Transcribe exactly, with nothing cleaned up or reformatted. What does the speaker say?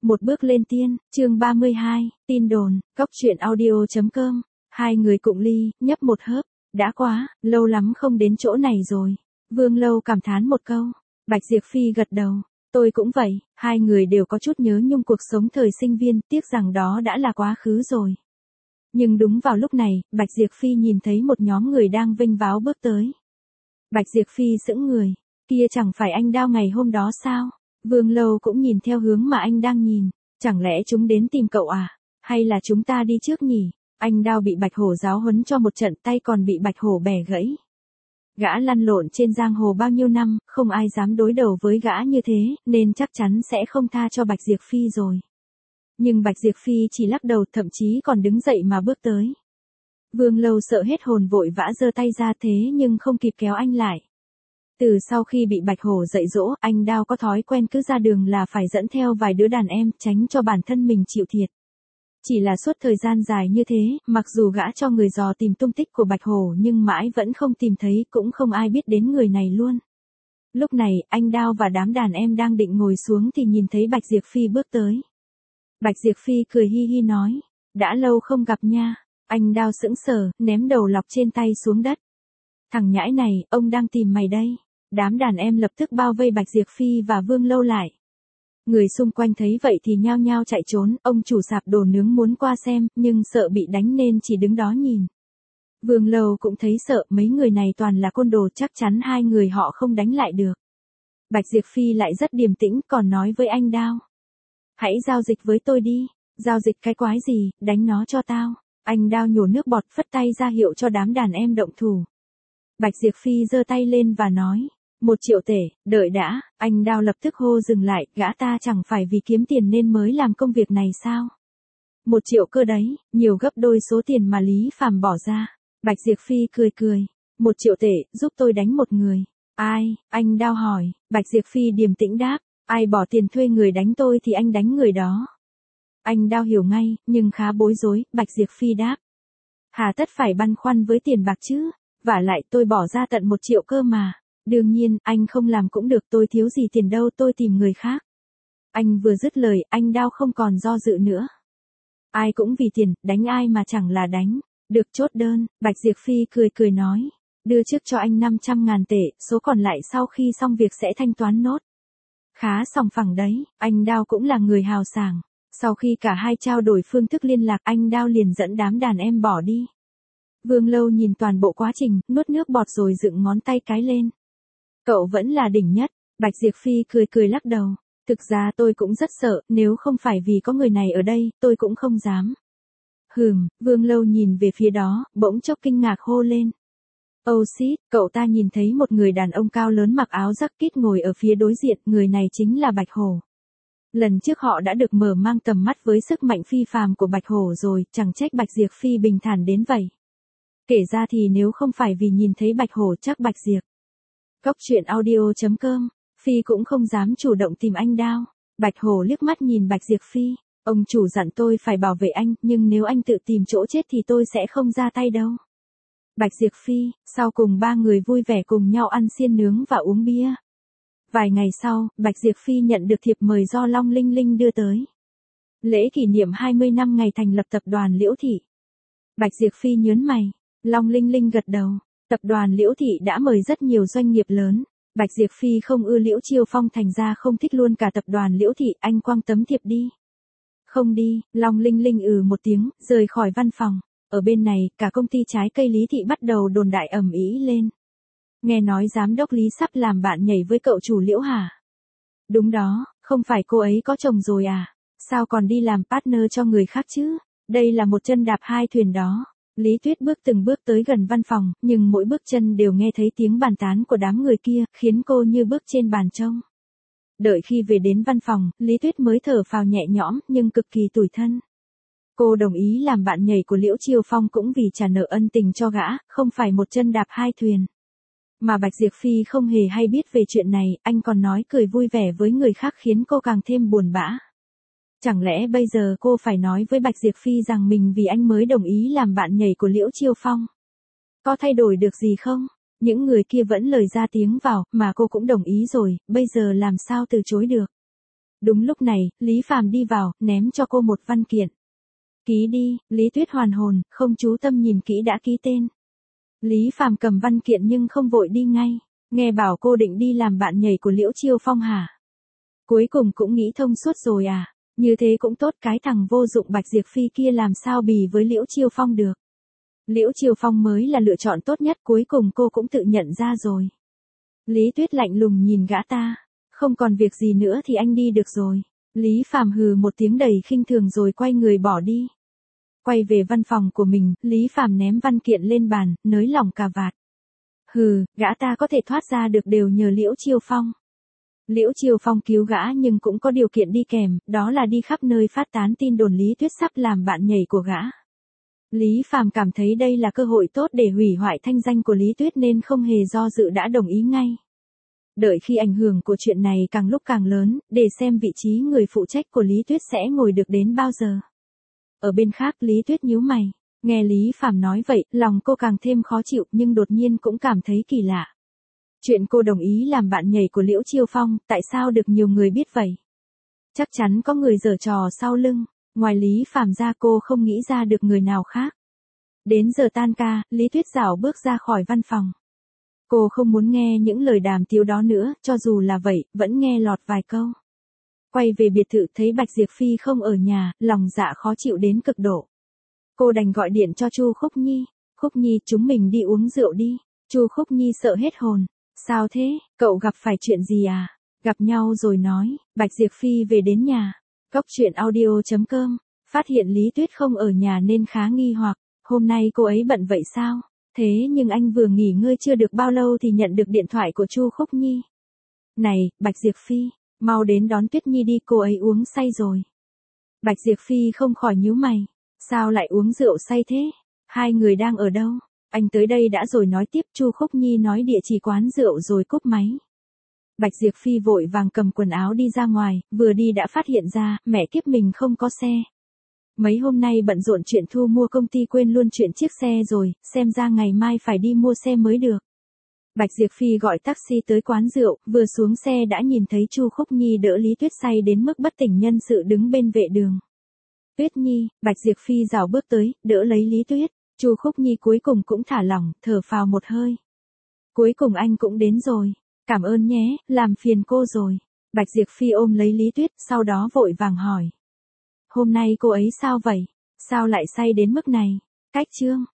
Một bước lên tiên, chương ba mươi hai, tin đồn, cóc truyện audio.com. Hai người cụng ly, nhấp một hớp. Đã quá, lâu lắm không đến chỗ này rồi. Vương Lâu cảm thán một câu. Bạch Diệp Phi gật đầu. Tôi cũng vậy, hai người đều có chút nhớ nhung cuộc sống thời sinh viên, tiếc rằng đó đã là quá khứ rồi. Nhưng đúng vào lúc này, Bạch Diệp Phi nhìn thấy một nhóm người đang vênh váo bước tới. Bạch Diệp Phi sững người. Kia chẳng phải anh Đao ngày hôm đó sao? Vương Lâu cũng nhìn theo hướng mà anh đang nhìn. Chẳng lẽ chúng đến tìm cậu à? Hay là chúng ta đi trước nhỉ? Anh Đao bị Bạch Hổ giáo huấn cho một trận, tay còn bị Bạch Hổ bẻ gãy. Gã lăn lộn trên giang hồ bao nhiêu năm, không ai dám đối đầu với gã như thế, nên chắc chắn sẽ không tha cho Bạch Diệp Phi rồi. Nhưng Bạch Diệp Phi chỉ lắc đầu, thậm chí còn đứng dậy mà bước tới. Vương Lâu sợ hết hồn, vội vã giơ tay ra thế nhưng không kịp kéo anh lại. Từ sau khi bị Bạch Hổ dạy dỗ, anh Đao có thói quen cứ ra đường là phải dẫn theo vài đứa đàn em, tránh cho bản thân mình chịu thiệt. Chỉ là suốt thời gian dài như thế, mặc dù gã cho người dò tìm tung tích của Bạch Hổ nhưng mãi vẫn không tìm thấy, cũng không ai biết đến người này luôn. Lúc này, anh Đao và đám đàn em đang định ngồi xuống thì nhìn thấy Bạch Diệp Phi bước tới. Bạch Diệp Phi cười hi hi nói, đã lâu không gặp nha. Anh Đao sững sờ, ném đầu lọc trên tay xuống đất. Thằng nhãi này, ông đang tìm mày đây. Đám đàn em lập tức bao vây Bạch Diệp Phi và Vương Lâu lại. Người xung quanh thấy vậy thì nhao nhao chạy trốn, ông chủ sạp đồ nướng muốn qua xem, nhưng sợ bị đánh nên chỉ đứng đó nhìn. Vương Lâu cũng thấy sợ, mấy người này toàn là côn đồ, chắc chắn hai người họ không đánh lại được. Bạch Diệp Phi lại rất điềm tĩnh, còn nói với anh Đao. Hãy giao dịch với tôi đi. Giao dịch cái quái gì, đánh nó cho tao. Anh Đao nhổ nước bọt, phất tay ra hiệu cho đám đàn em động thủ. Bạch Diệp Phi giơ tay lên và nói, một triệu tể, đợi đã. Anh Đao lập tức hô dừng lại, gã ta chẳng phải vì kiếm tiền nên mới làm công việc này sao? Một triệu cơ đấy, nhiều gấp đôi số tiền mà Lý Phàm bỏ ra. Bạch Diệp Phi cười cười, một triệu tể, giúp tôi đánh một người. Ai? Anh Đao hỏi. Bạch Diệp Phi điềm tĩnh đáp, ai bỏ tiền thuê người đánh tôi thì anh đánh người đó. Anh Đao hiểu ngay, nhưng khá bối rối. Bạch Diệp Phi đáp, hà tất phải băn khoăn với tiền bạc chứ? Vả lại tôi bỏ ra tận một triệu cơ mà. Đương nhiên, anh không làm cũng được, tôi thiếu gì tiền đâu, tôi tìm người khác. Anh vừa dứt lời, anh Đao không còn do dự nữa. Ai cũng vì tiền, đánh ai mà chẳng là đánh. Được, chốt đơn. Bạch Diệp Phi cười cười nói, đưa trước cho anh năm trăm ngàn tệ, số còn lại sau khi xong việc sẽ thanh toán nốt. Khá sòng phẳng đấy, anh Đao cũng là người hào sảng. Sau khi cả hai trao đổi phương thức liên lạc, anh Đao liền dẫn đám đàn em bỏ đi. Vương Lâu nhìn toàn bộ quá trình, nuốt nước bọt rồi dựng ngón tay cái lên. Cậu vẫn là đỉnh nhất. Bạch Diệp Phi cười cười lắc đầu. Thực ra tôi cũng rất sợ, nếu không phải vì có người này ở đây, tôi cũng không dám. Hừm, Vương Lâu nhìn về phía đó, bỗng chốc kinh ngạc hô lên. Oh shit, cậu ta nhìn thấy một người đàn ông cao lớn mặc áo jacket ngồi ở phía đối diện, người này chính là Bạch Hổ. Lần trước họ đã được mở mang tầm mắt với sức mạnh phi phàm của Bạch Hổ rồi, chẳng trách Bạch Diệp Phi bình thản đến vậy. Kể ra thì nếu không phải vì nhìn thấy Bạch Hổ chắc Bạch Diệp. Cóc truyện audio.com, Phi cũng không dám chủ động tìm anh Đao. Bạch Hổ liếc mắt nhìn Bạch Diệp Phi, ông chủ dặn tôi phải bảo vệ anh, nhưng nếu anh tự tìm chỗ chết thì tôi sẽ không ra tay đâu. Bạch Diệp Phi, sau cùng ba người vui vẻ cùng nhau ăn xiên nướng và uống bia. Vài ngày sau, Bạch Diệp Phi nhận được thiệp mời do Long Linh Linh đưa tới. Lễ kỷ niệm hai mươi năm ngày thành lập tập đoàn Liễu Thị. Bạch Diệp Phi nhớn mày, Long Linh Linh gật đầu. Tập đoàn Liễu Thị đã mời rất nhiều doanh nghiệp lớn. Bạch Diệp Phi không ưa Liễu Chiêu Phong thành ra không thích luôn cả tập đoàn Liễu Thị, anh quăng tấm thiệp đi. Không đi, Long Linh Linh ừ một tiếng, rời khỏi văn phòng. Ở bên này, cả công ty trái cây Lý Thị bắt đầu đồn đại ầm ĩ lên. Nghe nói giám đốc Lý sắp làm bạn nhảy với cậu chủ Liễu hả? Đúng đó, không phải cô ấy có chồng rồi à? Sao còn đi làm partner cho người khác chứ? Đây là một chân đạp hai thuyền đó. Lý Tuyết bước từng bước tới gần văn phòng, nhưng mỗi bước chân đều nghe thấy tiếng bàn tán của đám người kia, khiến cô như bước trên bàn trông. Đợi khi về đến văn phòng, Lý Tuyết mới thở phào nhẹ nhõm, nhưng cực kỳ tủi thân. Cô đồng ý làm bạn nhảy của Liễu Chiêu Phong cũng vì trả nợ ân tình cho gã, không phải một chân đạp hai thuyền. Mà Bạch Diệp Phi không hề hay biết về chuyện này, anh còn nói cười vui vẻ với người khác khiến cô càng thêm buồn bã. Chẳng lẽ bây giờ cô phải nói với Bạch Diệp Phi rằng mình vì anh mới đồng ý làm bạn nhảy của Liễu Chiêu Phong? Có thay đổi được gì không? Những người kia vẫn lời ra tiếng vào, mà cô cũng đồng ý rồi, bây giờ làm sao từ chối được? Đúng lúc này, Lý Phàm đi vào, ném cho cô một văn kiện. Ký đi. Lý Tuyết hoàn hồn, không chú tâm nhìn kỹ đã ký tên. Lý Phàm cầm văn kiện nhưng không vội đi ngay. Nghe bảo cô định đi làm bạn nhảy của Liễu Chiêu Phong hả? Cuối cùng cũng nghĩ thông suốt rồi à? Như thế cũng tốt, cái thằng vô dụng Bạch Diệp Phi kia làm sao bì với Liễu Chiêu Phong được. Liễu Chiêu Phong mới là lựa chọn tốt nhất, cuối cùng cô cũng tự nhận ra rồi. Lý Tuyết lạnh lùng nhìn gã ta. Không còn việc gì nữa thì anh đi được rồi. Lý Phàm hừ một tiếng đầy khinh thường rồi quay người bỏ đi. Quay về văn phòng của mình, Lý Phàm ném văn kiện lên bàn, nới lỏng cà vạt. Hừ, gã ta có thể thoát ra được đều nhờ Liễu Chiêu Phong. Liễu Chiêu Phong cứu gã nhưng cũng có điều kiện đi kèm, đó là đi khắp nơi phát tán tin đồn Lý Tuyết sắp làm bạn nhảy của gã. Lý Phàm cảm thấy đây là cơ hội tốt để hủy hoại thanh danh của Lý Tuyết nên không hề do dự đã đồng ý ngay. Đợi khi ảnh hưởng của chuyện này càng lúc càng lớn, để xem vị trí người phụ trách của Lý Tuyết sẽ ngồi được đến bao giờ. Ở bên khác Lý Tuyết nhíu mày, nghe Lý Phàm nói vậy, lòng cô càng thêm khó chịu nhưng đột nhiên cũng cảm thấy kỳ lạ. Chuyện cô đồng ý làm bạn nhảy của Liễu Chiêu Phong, tại sao được nhiều người biết vậy? Chắc chắn có người giở trò sau lưng, ngoài Lý Phàm ra cô không nghĩ ra được người nào khác. Đến giờ tan ca, Lý Tuyết rảo bước ra khỏi văn phòng. Cô không muốn nghe những lời đàm tiếu đó nữa, cho dù là vậy, vẫn nghe lọt vài câu. Quay về biệt thự thấy Bạch Diệp Phi không ở nhà, lòng dạ khó chịu đến cực độ. Cô đành gọi điện cho Chu Khúc Nhi. Khúc Nhi, chúng mình đi uống rượu đi. Chu Khúc Nhi sợ hết hồn. Sao thế, cậu gặp phải chuyện gì à? Gặp nhau rồi nói. Bạch Diệp Phi về đến nhà. Cốc truyện audio chấm com. Phát hiện Lý Tuyết không ở nhà nên khá nghi hoặc. Hôm nay cô ấy bận vậy sao? Thế nhưng anh vừa nghỉ ngơi chưa được bao lâu thì nhận được điện thoại của Chu Khúc Nhi. Này, Bạch Diệp Phi, mau đến đón Tuyết Nhi đi, cô ấy uống say rồi. Bạch Diệp Phi không khỏi nhíu mày. Sao lại uống rượu say thế? Hai người đang ở đâu? Anh tới đây đã rồi nói tiếp. Chu Khúc Nhi nói địa chỉ quán rượu rồi cúp máy. Bạch Diệp Phi vội vàng cầm quần áo đi ra ngoài, vừa đi đã phát hiện ra, mẹ kiếp mình không có xe. Mấy hôm nay bận rộn chuyện thu mua công ty quên luôn chuyện chiếc xe rồi, xem ra ngày mai phải đi mua xe mới được. Bạch Diệp Phi gọi taxi tới quán rượu, vừa xuống xe đã nhìn thấy Chu Khúc Nhi đỡ Lý Tuyết say đến mức bất tỉnh nhân sự đứng bên vệ đường. Tuyết Nhi, Bạch Diệp Phi rảo bước tới, đỡ lấy Lý Tuyết. Chu Khúc Nhi cuối cùng cũng thả lỏng, thở phào một hơi. Cuối cùng anh cũng đến rồi. Cảm ơn nhé, làm phiền cô rồi. Bạch Diệp Phi ôm lấy Lý Tuyết, sau đó vội vàng hỏi. Hôm nay cô ấy sao vậy? Sao lại say đến mức này? Cách chương.